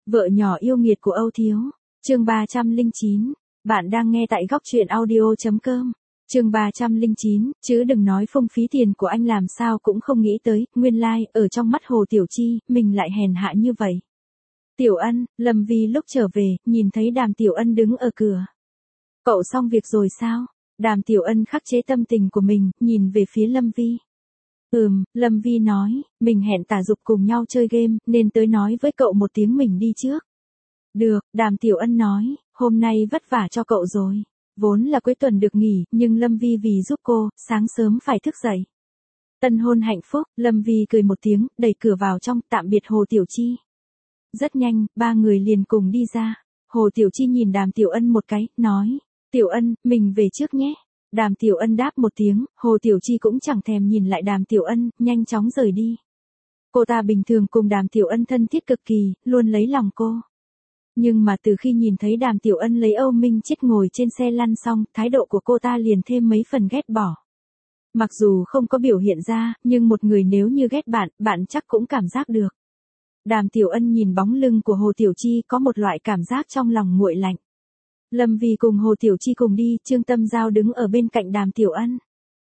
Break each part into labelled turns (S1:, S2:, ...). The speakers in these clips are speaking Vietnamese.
S1: Vợ nhỏ yêu nghiệt của Âu Thiếu. Chương 309. Bạn đang nghe tại góc truyện audio.com. Chương 309, chứ đừng nói phung phí tiền của anh làm sao cũng không nghĩ tới, nguyên lai, ở trong mắt Hồ Tiểu Chi, mình lại hèn hạ như vậy. Tiểu Ân, Lâm Vi lúc trở về, nhìn thấy Đàm Tiểu Ân đứng ở cửa. Cậu xong việc rồi sao? Đàm Tiểu Ân khắc chế tâm tình của mình, nhìn về phía Lâm Vi. Lâm Vi nói, mình hẹn Tả Dục cùng nhau chơi game, nên tới nói với cậu một tiếng mình đi trước. Được, Đàm Tiểu Ân nói, hôm nay vất vả cho cậu rồi. Vốn là cuối tuần được nghỉ, nhưng Lâm Vi vì giúp cô, sáng sớm phải thức dậy. Tân hôn hạnh phúc, Lâm Vi cười một tiếng, đẩy cửa vào trong, tạm biệt Hồ Tiểu Chi. Rất nhanh, ba người liền cùng đi ra. Hồ Tiểu Chi nhìn Đàm Tiểu Ân một cái, nói, Tiểu Ân, mình về trước nhé. Đàm Tiểu Ân đáp một tiếng, Hồ Tiểu Chi cũng chẳng thèm nhìn lại Đàm Tiểu Ân, nhanh chóng rời đi. Cô ta bình thường cùng Đàm Tiểu Ân thân thiết cực kỳ, luôn lấy lòng cô. Nhưng mà từ khi nhìn thấy Đàm Tiểu Ân lấy Âu Minh Chết ngồi trên xe lăn xong, thái độ của cô ta liền thêm mấy phần ghét bỏ. Mặc dù không có biểu hiện ra, nhưng một người nếu như ghét bạn, bạn chắc cũng cảm giác được. Đàm Tiểu Ân nhìn bóng lưng của Hồ Tiểu Chi có một loại cảm giác trong lòng nguội lạnh. Lâm Vi cùng Hồ Tiểu Chi cùng đi, Trương Tâm Giao đứng ở bên cạnh Đàm Tiểu Ân.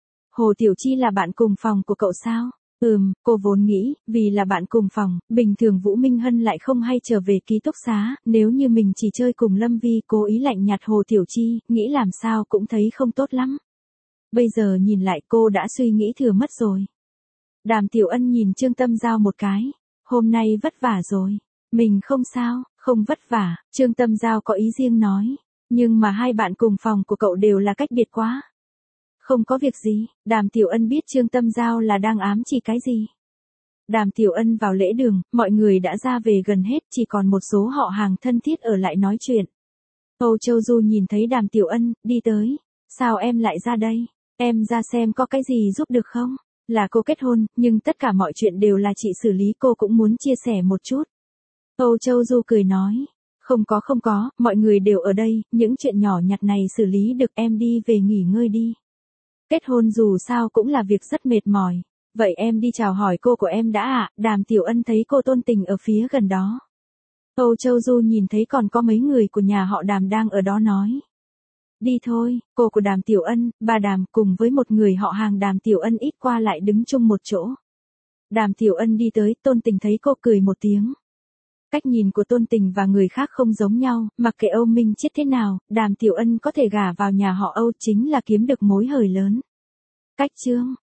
S1: Hồ Tiểu Chi là bạn cùng phòng của cậu sao? Cô vốn nghĩ, vì là bạn cùng phòng, bình thường Vũ Minh Hân lại không hay trở về ký túc xá, nếu như mình chỉ chơi cùng Lâm Vi cố ý lạnh nhạt Hồ Tiểu Chi, nghĩ làm sao cũng thấy không tốt lắm. Bây giờ nhìn lại cô đã suy nghĩ thừa mất rồi. Đàm Tiểu Ân nhìn Trương Tâm Giao một cái, hôm nay vất vả rồi. Mình không sao, không vất vả, Trương Tâm Giao có ý riêng nói, nhưng mà hai bạn cùng phòng của cậu đều là cách biệt quá. Không có việc gì, Đàm Tiểu Ân biết Trương Tâm Giao là đang ám chỉ cái gì. Đàm Tiểu Ân vào lễ đường, mọi người đã ra về gần hết, chỉ còn một số họ hàng thân thiết ở lại nói chuyện. Âu Châu Du nhìn thấy Đàm Tiểu Ân, đi tới. Sao em lại ra đây? Em ra xem có cái gì giúp được không? Là cô kết hôn, nhưng tất cả mọi chuyện đều là chị xử lý, cô cũng muốn chia sẻ một chút. Âu Châu Du cười nói. Không có, mọi người đều ở đây, những chuyện nhỏ nhặt này xử lý được, em đi về nghỉ ngơi đi. Kết hôn dù sao cũng là việc rất mệt mỏi. Vậy em đi chào hỏi cô của em đã ạ. Đàm Tiểu Ân thấy cô Tôn Tình ở phía gần đó. Âu Châu Du nhìn thấy còn có mấy người của nhà họ Đàm đang ở đó nói. Đi thôi, cô của Đàm Tiểu Ân, bà Đàm cùng với một người họ hàng Đàm Tiểu Ân ít qua lại đứng chung một chỗ. Đàm Tiểu Ân đi tới, Tôn Tình thấy cô cười một tiếng. Cách nhìn của Tôn Tình và người khác không giống nhau, mặc kệ Âu Minh Chết thế nào, Đàm Tiểu Ân có thể gả vào nhà họ Âu chính là kiếm được mối hời lớn. Cách chương